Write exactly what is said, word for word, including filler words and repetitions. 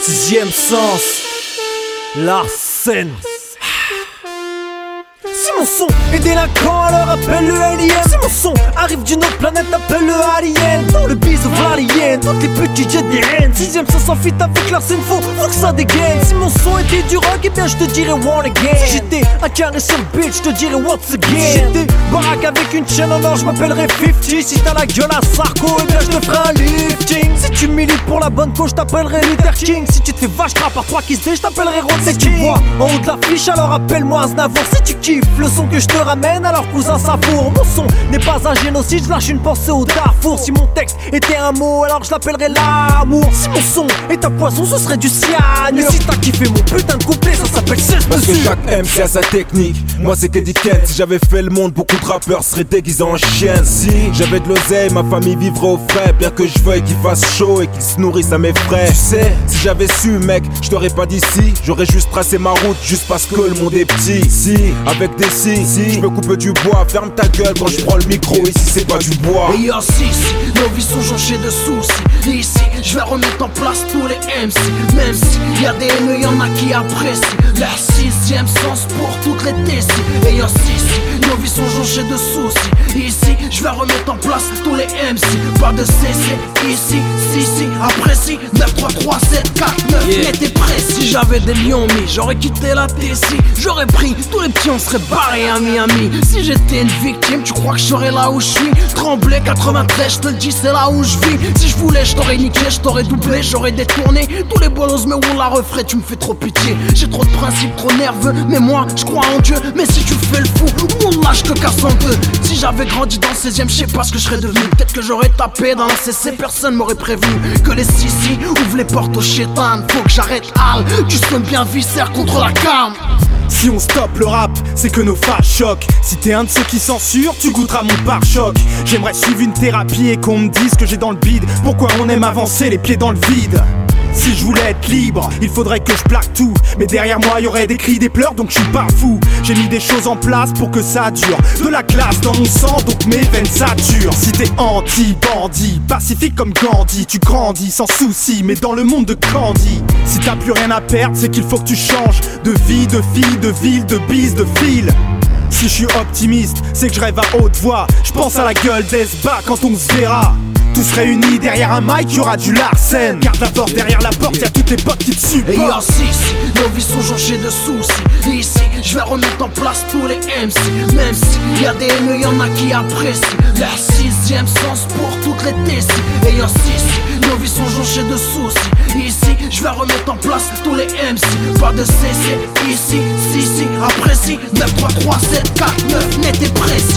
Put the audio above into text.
Sixième sens, la scène. Si mon son est délinquant, alors appelle le alien. Si mon son arrive d'une autre planète, appelle le alien. Dans le bise valien, toutes les petites jets des haines. Sixième sens en fit avec la scène, faut, faut que ça dégaine. Si mon son était du rock, eh bien je te dirais one again. Si j'étais un carré sur le beat, je te dirais once again. Si j'étais baraque avec une chaîne en or, je m'appellerais cinquante. Si t'as la gueule à Sarko, eh bien je te ferai un lifting. Si tu milites pour la bonne cause, je t'appellerai Luther King. Si tu te fais vache à part trois qui se dé, je t'appellerai Rod. Si tu vois en haut de l'affiche, alors appelle-moi Aznavour. Si tu kiffes le son que je te ramène, alors cousin Savour. Mon son n'est pas un génocide, je lâche une pensée au Darfour. Si mon texte était un mot, alors je l'appellerais l'amour. Si mon son est un poison, ce serait du cyanure. Et si t'as kiffé mon putain de couplet, ça s'appelle seize Parce mesures. que chaque M C a sa technique. Moi c'est qu'Eddie Kent. Si j'avais fait le monde, beaucoup de rappeurs seraient déguisés en chienne. Si j'avais de l'oseille, ma famille vivrait au frais. Bien que je veuille qu'il fasse chaud et qu'il se nourrisse à mes frais. Tu sais, si j'avais su mec, je t'aurais pas dit si. J'aurais juste tracé ma route juste parce que le monde est petit. Si, avec des si, si, je me coupe du bois. Ferme ta gueule quand je prends le micro, ici c'est pas du bois. Et yo si, si, nos vies sont jonchées de soucis. Et ici, je vais remettre en place tous les M C. Même si y'a des haineux, y'en a qui apprécient la sixième sens pour toutes les décis. Et yo si, si, nos vies sont jonchées de soucis. Et ici, je vais remettre en place tous les M C. Pas de C C, ici, si, si, apprécie. Neuf, trois, trois, sept, quatre, neuf, Yeah. n'était précis. Si j'avais des lions mis, j'aurais quitté la T C. J'aurais pris tous les petits, on serait barrés à Miami. Si j'étais une victime, tu crois que je serais là où je suis? Tremblay quatre-vingt-treize, je te le dis, c'est là où je vis. Si je voulais, je t'aurais niqué, je t'aurais doublé, j'aurais détourné tous les bolos, mais on la referait, tu me fais trop pitié. J'ai trop de principes, trop nerveux, mais moi, je crois en Dieu. Mais si tu fais le fou, mon là, je te casse en deux. Si j'avais grandi dans le seizième, je sais pas ce que je serais devenu. Peut-être que j'aurais tapé dans la C C, personne m'aurait prévenu que les sissi ouvrent les portes au chétan. Faut que j'arrête Al, tu sonnes bien viscère contre la cam. Si on stoppe le rap, c'est que nos phases choquent. Si t'es un de ceux qui censurent, tu goûteras mon pare-choc. J'aimerais suivre une thérapie et qu'on me dise que j'ai dans le bide. Pourquoi on aime avancer les pieds dans le vide? Si je voulais être libre, il faudrait que je plaque tout. Mais derrière moi y'aurait des cris, des pleurs, donc je suis pas fou. J'ai mis des choses en place pour que ça dure. De la classe dans mon sang, donc mes veines saturent. Si t'es anti-bandit, pacifique comme Gandhi, tu grandis sans souci, mais dans le monde de Candy. Si t'as plus rien à perdre, c'est qu'il faut que tu changes de vie, de fille, de ville, de bise, de fil. Si je suis optimiste, c'est que je rêve à haute voix. Je pense à la gueule d'Esba quand on se verra. Tous réunis derrière un mic, y'aura du Larsen. Garde la porte derrière la porte, y'a toutes tes potes qui te supportent. Et yo si, si, nos vies sont jonchées de soucis. Et ici, je vais remettre en place tous les M C. Même si y'a des haineux, y'en a qui apprécient la sixième sens pour toutes les décis. Et yo si, si, nos vies sont jonchées de soucis. Et ici, je vais remettre en place tous les M C. Pas de C C, ici, si, si, apprécie. Neuf, trois, trois, sept, quatre, neuf, n'était précis.